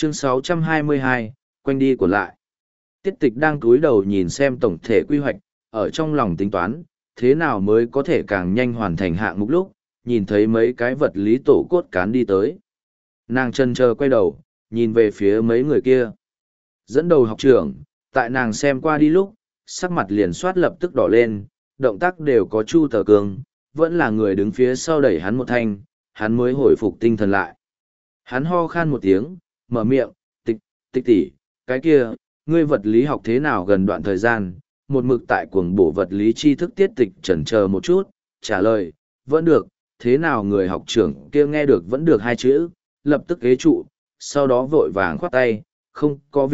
Chương 622, quanh đi của lại. Tiết tịch đang cúi đầu nhìn xem tổng thể quy hoạch, ở trong lòng tính toán, thế nào mới có thể càng nhanh hoàn thành hạng mục lúc, nhìn thấy mấy cái vật lý tổ cốt cán đi tới. Nàng chân chờ quay đầu, nhìn về phía mấy người kia. Dẫn đầu học trưởng, tại nàng xem qua đi lúc, sắc mặt liền soát lập tức đỏ lên, động tác đều có Chu Tờ Cương, vẫn là người đứng phía sau đẩy hắn một thanh, hắn mới hồi phục tinh thần lại. Hắn ho khan một tiếng, mở miệng, tịch tỷ, cái kia, ngươi vật lý học thế nào gần đoạn thời gian, một mực tại cuồng bổ vật lý tri thức. Tiết tịch chần chờ một chút, trả lời, vẫn được, thế nào người học trưởng kia nghe được vẫn được hai chữ, lập tức ghế trụ, sau đó vội vàng khoát tay, không có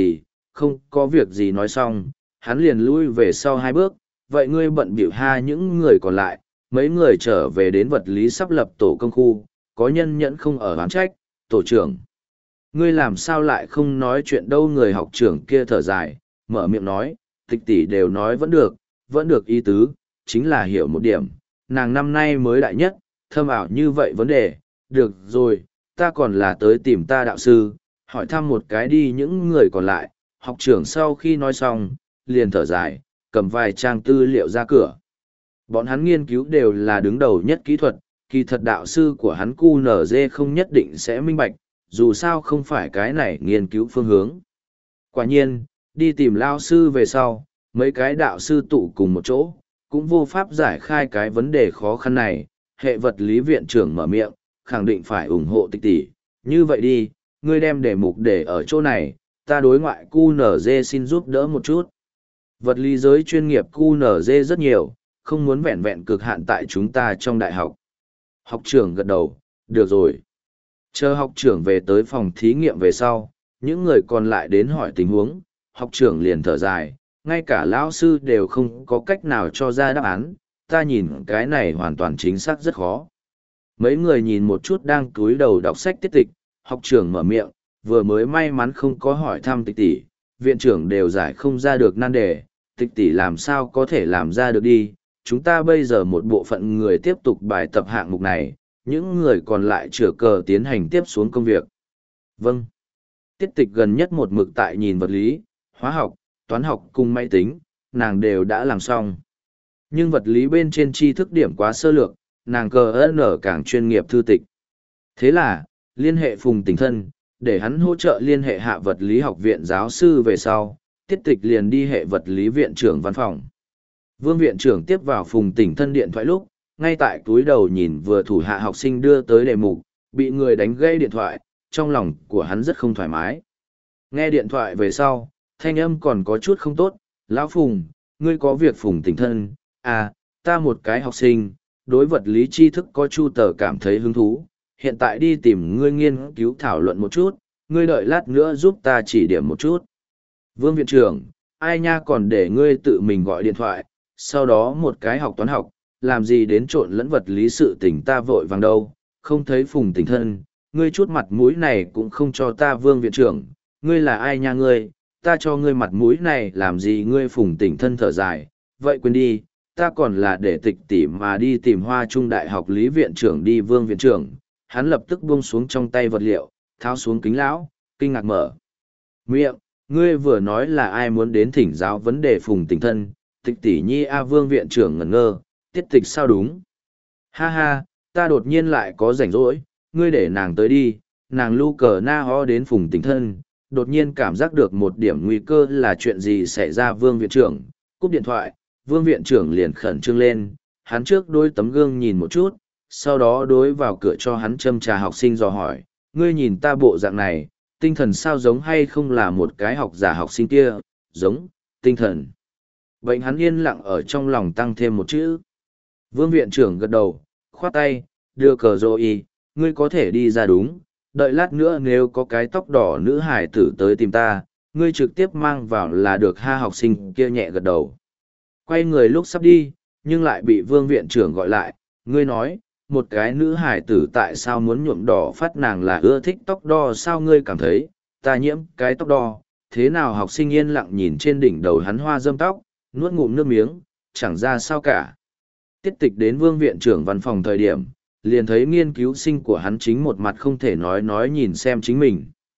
việc gì nói xong, hắn liền lui về sau hai bước, vậy ngươi bận biểu ha những người còn lại, mấy người trở về đến vật lý sắp lập tổ công khu, có nhân nhẫn không ở oán trách, tổ trưởng. Ngươi làm sao lại không nói chuyện đâu? Người học trưởng kia thở dài, mở miệng nói, tịch tỷ đều nói vẫn được ý tứ, chính là hiểu một điểm, nàng năm nay mới đại nhất, thâm ảo như vậy vấn đề, được rồi, ta còn là tới tìm ta đạo sư, hỏi thăm một cái đi. Những người còn lại, học trưởng sau khi nói xong, liền thở dài, cầm vài trang tư liệu ra cửa. Bọn hắn nghiên cứu đều là đứng đầu nhất kỹ thuật, kỳ thật đạo sư của hắn QNZ không nhất định sẽ minh bạch, dù sao không phải cái này nghiên cứu phương hướng. Quả nhiên, đi tìm lao sư về sau, mấy cái đạo sư tụ cùng một chỗ, cũng vô pháp giải khai cái vấn đề khó khăn này. Hệ vật lý viện trưởng mở miệng, khẳng định phải ủng hộ tịch tỷ. Như vậy đi, ngươi đem đề mục để ở chỗ này, ta đối ngoại QNZ xin giúp đỡ một chút. Vật lý giới chuyên nghiệp QNZ rất nhiều, không muốn vẹn vẹn cực hạn tại chúng ta trong đại học. Học trưởng gật đầu, được rồi. Chờ học trưởng về tới phòng thí nghiệm về sau, những người còn lại đến hỏi tình huống, học trưởng liền thở dài, ngay cả lão sư đều không có cách nào cho ra đáp án, ta nhìn cái này hoàn toàn chính xác rất khó. Mấy người nhìn một chút đang cúi đầu đọc sách tiết tịch, học trưởng mở miệng, vừa mới may mắn không có hỏi thăm tịch tỷ, viện trưởng đều giải không ra được nan đề, tịch tỷ làm sao có thể làm ra được đi. Chúng ta bây giờ một bộ phận người tiếp tục bài tập hạng mục này, những người còn lại chữa cờ tiến hành tiếp xuống công việc. Vâng. Tiết tịch gần nhất một mực tại nhìn vật lý, hóa học, toán học cùng máy tính, nàng đều đã làm xong. Nhưng vật lý bên trên tri thức điểm quá sơ lược, nàng cờ nở càng chuyên nghiệp thư tịch. Thế là, liên hệ Phùng Tỉnh Thân, để hắn hỗ trợ liên hệ hạ vật lý học viện giáo sư về sau, tiết tịch liền đi hệ vật lý viện trưởng văn phòng. Vương viện trưởng tiếp vào Phùng Tỉnh Thân điện thoại lúc, ngay tại túi đầu nhìn vừa thủ hạ học sinh đưa tới đề mục, bị người đánh gây điện thoại, trong lòng của hắn rất không thoải mái. Nghe điện thoại về sau, thanh âm còn có chút không tốt, lão Phùng, ngươi có việc? Phùng Tỉnh Thân, à, ta một cái học sinh, đối vật lý tri thức có Chu Tờ cảm thấy hứng thú, hiện tại đi tìm ngươi nghiên cứu thảo luận một chút, ngươi đợi lát nữa giúp ta chỉ điểm một chút. Vương viện trưởng, ai nha, còn để ngươi tự mình gọi điện thoại, sau đó một cái học toán học, làm gì đến trộn lẫn vật lý sự tình, ta vội vàng đâu, không thấy Phùng Tỉnh Thân, ngươi chút mặt mũi này cũng không cho ta. Vương viện trưởng, ngươi là ai nha ngươi, ta cho ngươi mặt mũi này làm gì? Ngươi Phùng Tỉnh Thân thở dài, vậy quên đi, ta còn là để tịch tỷ mà đi tìm Hoa Trung Đại học Lý viện trưởng đi. Vương viện trưởng, hắn lập tức buông xuống trong tay vật liệu, tháo xuống kính lão, kinh ngạc mở miệng, ngươi vừa nói là ai muốn đến thỉnh giáo vấn đề? Phùng Tỉnh Thân, tịch tỷ nhi a. Vương viện trưởng ngẩn ngơ, tiết tịch sao? Đúng. Ha ha, ta đột nhiên lại có rảnh rỗi, ngươi để nàng tới đi. Nàng lu cờ na ho đến Phùng Tỉnh Thân, đột nhiên cảm giác được một điểm nguy cơ, là chuyện gì xảy ra? Vương viện trưởng cúp điện thoại, Vương viện trưởng liền khẩn trương lên, hắn trước đôi tấm gương nhìn một chút, sau đó đối vào cửa cho hắn châm trà học sinh dò hỏi, ngươi nhìn ta bộ dạng này, tinh thần sao, giống hay không là một cái học giả? Học sinh kia, giống, tinh thần. Bệnh. Hắn yên lặng ở trong lòng tăng thêm một chữ. Vương viện trưởng gật đầu, khoát tay, đưa cờ rồi, ngươi có thể đi ra. Đúng, đợi lát nữa nếu có cái tóc đỏ nữ hải tử tới tìm ta, ngươi trực tiếp mang vào là được ha. Học sinh kia nhẹ gật đầu. Quay người lúc sắp đi, nhưng lại bị Vương viện trưởng gọi lại, ngươi nói, một cái nữ hải tử tại sao muốn nhuộm đỏ phát? Nàng là ưa thích tóc đỏ sao? Ngươi cảm thấy ta nhiễm cái tóc đỏ thế nào? Học sinh yên lặng nhìn trên đỉnh đầu hắn hoa dâm tóc, nuốt ngụm nước miếng, chẳng ra sao cả. Tiết tịch đến Vương viện trưởng văn phòng thời điểm, liền thấy nghiên cứu sinh của hắn chính một mặt không thể nói nhìn xem chính mình.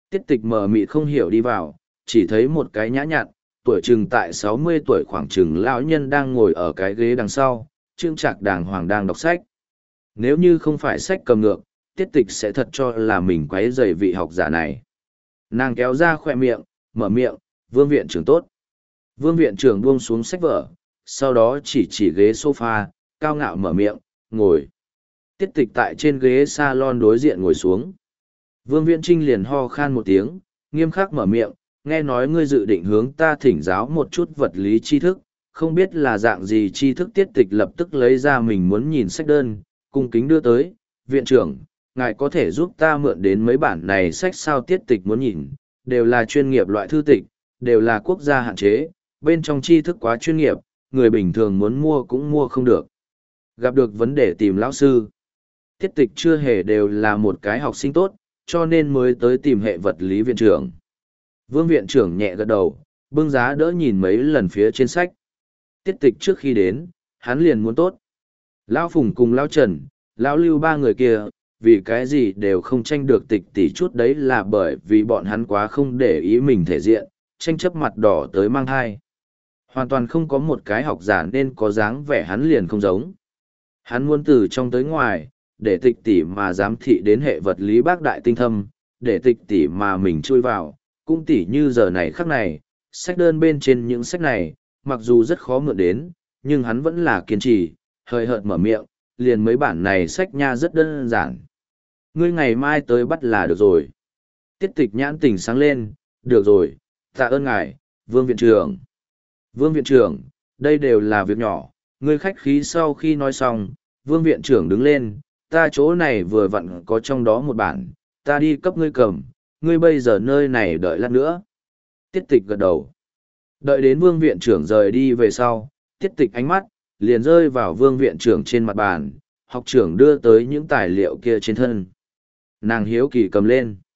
Tiết tịch mờ mịt không hiểu đi vào, chỉ thấy một cái nhã nhặn, tuổi chừng tại 60 tuổi khoảng chừng lão nhân đang ngồi ở cái ghế đằng sau, trương trạc đàng hoàng đang đọc sách. Nếu như không phải sách cầm ngược, tiết tịch sẽ thật cho là mình quấy rầy vị học giả này. Nàng kéo ra khoe miệng, mở miệng, Vương viện trưởng tốt. Vương viện trưởng buông xuống sách vở, sau đó chỉ ghế sofa, cao ngạo mở miệng, ngồi. Tiết tịch tại trên ghế salon đối diện ngồi xuống. Vương Viễn Trinh liền ho khan một tiếng, nghiêm khắc mở miệng, nghe nói ngươi dự định hướng ta thỉnh giáo một chút vật lý tri thức, không biết là dạng gì tri thức. Tiết tịch lập tức lấy ra mình muốn nhìn sách đơn, cung kính đưa tới, viện trưởng, ngài có thể giúp ta mượn đến mấy bản này sách sao? Tiết tịch muốn nhìn, đều là chuyên nghiệp loại thư tịch, đều là quốc gia hạn chế, bên trong tri thức quá chuyên nghiệp, người bình thường muốn mua cũng mua không được. Gặp được vấn đề tìm lão sư. Tiết tịch chưa hề đều là một cái học sinh tốt, cho nên mới tới tìm hệ vật lý viện trưởng. Vương viện trưởng nhẹ gật đầu, bưng giá đỡ nhìn mấy lần phía trên sách. Tiết tịch trước khi đến, hắn liền muốn tốt. Lão Phùng cùng Lão Trần, Lão Lưu ba người kia, vì cái gì đều không tranh được tịch tỷ chút, đấy là bởi vì bọn hắn quá không để ý mình thể diện, tranh chấp mặt đỏ tới mang thai. Hoàn toàn không có một cái học giả nên có dáng vẻ hắn liền không giống. Hắn muốn từ trong tới ngoài, để tịch tỷ mà giám thị đến hệ vật lý bác đại tinh thâm, để tịch tỷ mà mình chui vào, cũng tỷ như giờ này khắc này, sách đơn bên trên những sách này, mặc dù rất khó mượn đến, nhưng hắn vẫn là kiên trì, hơi hợt mở miệng, liền mấy bản này sách nha rất đơn giản. Ngươi ngày mai tới bắt là được rồi. Tiết tịch nhãn tình sáng lên, được rồi, tạ ơn ngài, Vương viện trưởng. Vương viện trưởng, đây đều là việc nhỏ, ngươi khách khí. Sau khi nói xong, Vương viện trưởng đứng lên, ta chỗ này vừa vặn có trong đó một bản, ta đi cấp ngươi cầm, ngươi bây giờ nơi này đợi lát nữa. Tiết tịch gật đầu. Đợi đến Vương viện trưởng rời đi về sau, tiết tịch ánh mắt, liền rơi vào Vương viện trưởng trên mặt bàn, học trưởng đưa tới những tài liệu kia trên thân. Nàng hiếu kỳ cầm lên.